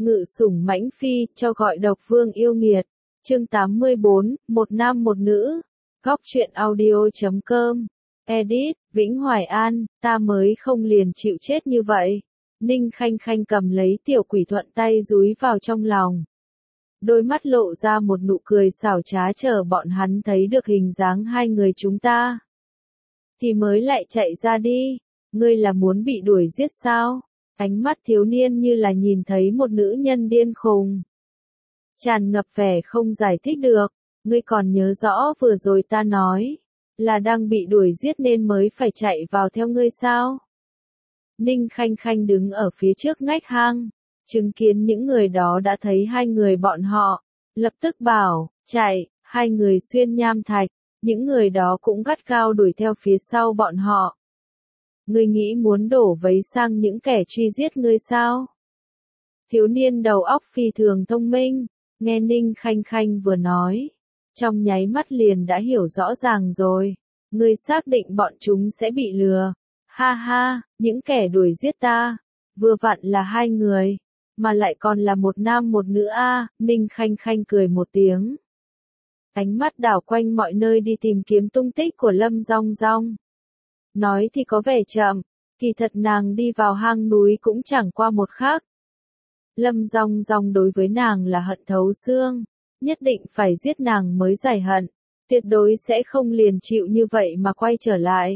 Ngự sủng mãnh phi, cho gọi độc vương yêu nghiệt. Chương 84, một nam một nữ. Góc truyện audio.com. Edit, Vĩnh Hoài An, ta mới không liền chịu chết như vậy. Ninh Khanh Khanh cầm lấy tiểu quỷ thuận tay dúi vào trong lòng. Đôi mắt lộ ra một nụ cười xảo trá chờ bọn hắn thấy được hình dáng hai người chúng ta. Thì mới lại chạy ra đi, ngươi là muốn bị đuổi giết sao? Ánh mắt thiếu niên như là nhìn thấy một nữ nhân điên khùng. Tràn ngập vẻ không giải thích được, ngươi còn nhớ rõ vừa rồi ta nói, là đang bị đuổi giết nên mới phải chạy vào theo ngươi sao? Ninh Khanh Khanh đứng ở phía trước ngách hang, chứng kiến những người đó đã thấy hai người bọn họ, lập tức bảo, chạy, hai người xuyên nham thạch, những người đó cũng gắt gao đuổi theo phía sau bọn họ. Ngươi nghĩ muốn đổ vấy sang những kẻ truy giết ngươi sao? Thiếu niên đầu óc phi thường thông minh, nghe Ninh Khanh Khanh vừa nói, trong nháy mắt liền đã hiểu rõ ràng rồi, ngươi xác định bọn chúng sẽ bị lừa. Ha ha, những kẻ đuổi giết ta, vừa vặn là hai người, mà lại còn là một nam một nữ a. Ninh Khanh Khanh cười một tiếng. Ánh mắt đảo quanh mọi nơi đi tìm kiếm tung tích của Lâm Dong Dong. Nói thì có vẻ chậm, kỳ thật nàng đi vào hang núi cũng chẳng qua một khắc. Lâm Dong Dong đối với nàng là hận thấu xương, nhất định phải giết nàng mới giải hận, tuyệt đối sẽ không liền chịu như vậy mà quay trở lại.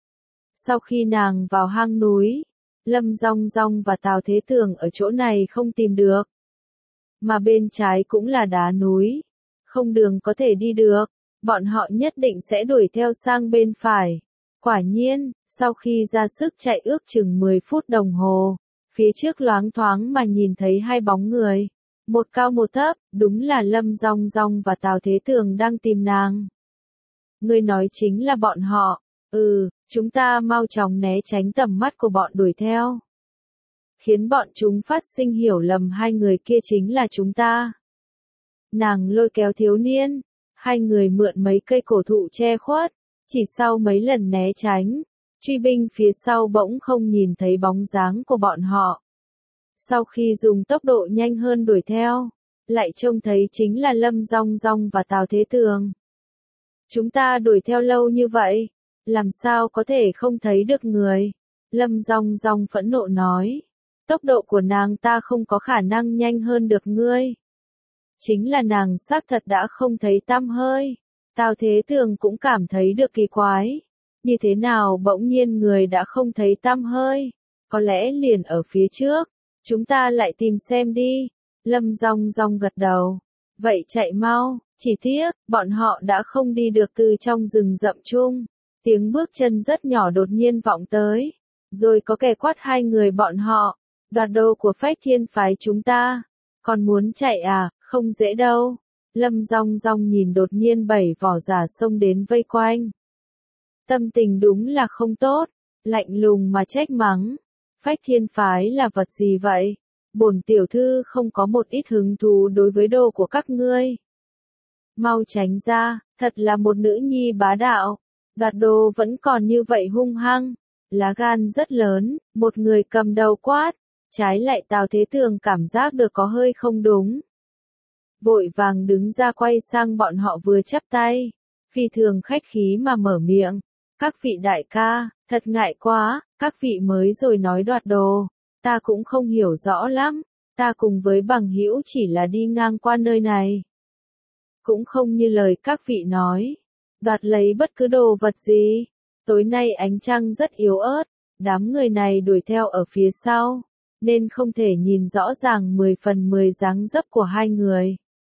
Sau khi nàng vào hang núi, Lâm Dong Dong và Tào Thế Tường ở chỗ này không tìm được. Mà bên trái cũng là đá núi, không đường có thể đi được, bọn họ nhất định sẽ đuổi theo sang bên phải. Quả nhiên, sau khi ra sức chạy ước chừng 10 phút đồng hồ, phía trước loáng thoáng mà nhìn thấy hai bóng người, một cao một thấp, đúng là Lâm Dong Dong và Tào Thế Tường đang tìm nàng. Ngươi nói chính là bọn họ. Chúng ta mau chóng né tránh tầm mắt của bọn đuổi theo. Khiến bọn chúng phát sinh hiểu lầm hai người kia chính là chúng ta. Nàng lôi kéo thiếu niên, hai người mượn mấy cây cổ thụ che khuất, chỉ sau mấy lần né tránh, truy binh phía sau bỗng không nhìn thấy bóng dáng của bọn họ. Sau khi dùng tốc độ nhanh hơn đuổi theo, lại trông thấy chính là Lâm Dong Dong và Tào Thế Tường. Chúng ta đuổi theo lâu như vậy, làm sao có thể không thấy được người? Lâm Dong Dong phẫn nộ nói. Tốc độ của nàng ta không có khả năng nhanh hơn được ngươi. Chính là nàng xác thật đã không thấy tăm hơi. Tào Thế Tường cũng cảm thấy được kỳ quái. Như thế nào bỗng nhiên người đã không thấy tăm hơi? Có lẽ liền ở phía trước. Chúng ta lại tìm xem đi. Lâm Dong Dong gật đầu. Vậy chạy mau, chỉ tiếc, bọn họ đã không đi được từ trong rừng rậm chung. Tiếng bước chân rất nhỏ đột nhiên vọng tới, rồi có kẻ quát hai người bọn họ, đoạt đồ của Phách Thiên phái chúng ta, còn muốn chạy à, không dễ đâu. Lâm Dong Dong nhìn đột nhiên 7 vỏ giả xông đến vây quanh. Tâm tình đúng là không tốt, lạnh lùng mà trách mắng. Phách Thiên phái là vật gì vậy? Bổn tiểu thư không có một ít hứng thú đối với đồ của các ngươi. Mau tránh ra, thật là một nữ nhi bá đạo. Đoạt đồ vẫn còn như vậy hung hăng, lá gan rất lớn, một người cầm đầu quát, trái lại Tào Thế Tường cảm giác được có hơi không đúng. Vội vàng đứng ra quay sang bọn họ vừa chắp tay, phi thường khách khí mà mở miệng, các vị đại ca, thật ngại quá, các vị mới rồi nói đoạt đồ, ta cũng không hiểu rõ lắm, ta cùng với bằng hữu chỉ là đi ngang qua nơi này. Cũng không như lời các vị nói. Đoạt lấy bất cứ đồ vật gì. Tối nay ánh trăng rất yếu ớt, đám người này đuổi theo ở phía sau, nên không thể nhìn rõ ràng 10 phần 10 dáng dấp của hai người.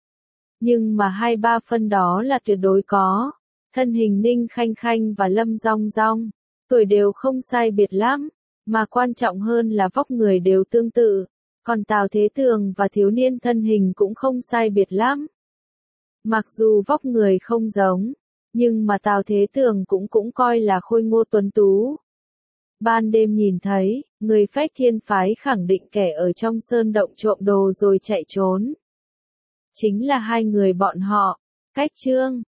Nhưng mà 2-3 phân đó là tuyệt đối có. Thân hình Ninh Khanh Khanh và Lâm Dong Dong, tuổi đều không sai biệt lắm, mà quan trọng hơn là vóc người đều tương tự, còn Tào Thế Tường và thiếu niên thân hình cũng không sai biệt lắm. Mặc dù vóc người không giống, nhưng mà Tào Thế Tường cũng coi là khôi ngô tuấn tú. Ban đêm nhìn thấy, người Phách Thiên phái khẳng định kẻ ở trong sơn động trộm đồ rồi chạy trốn. Chính là hai người bọn họ. Cách chương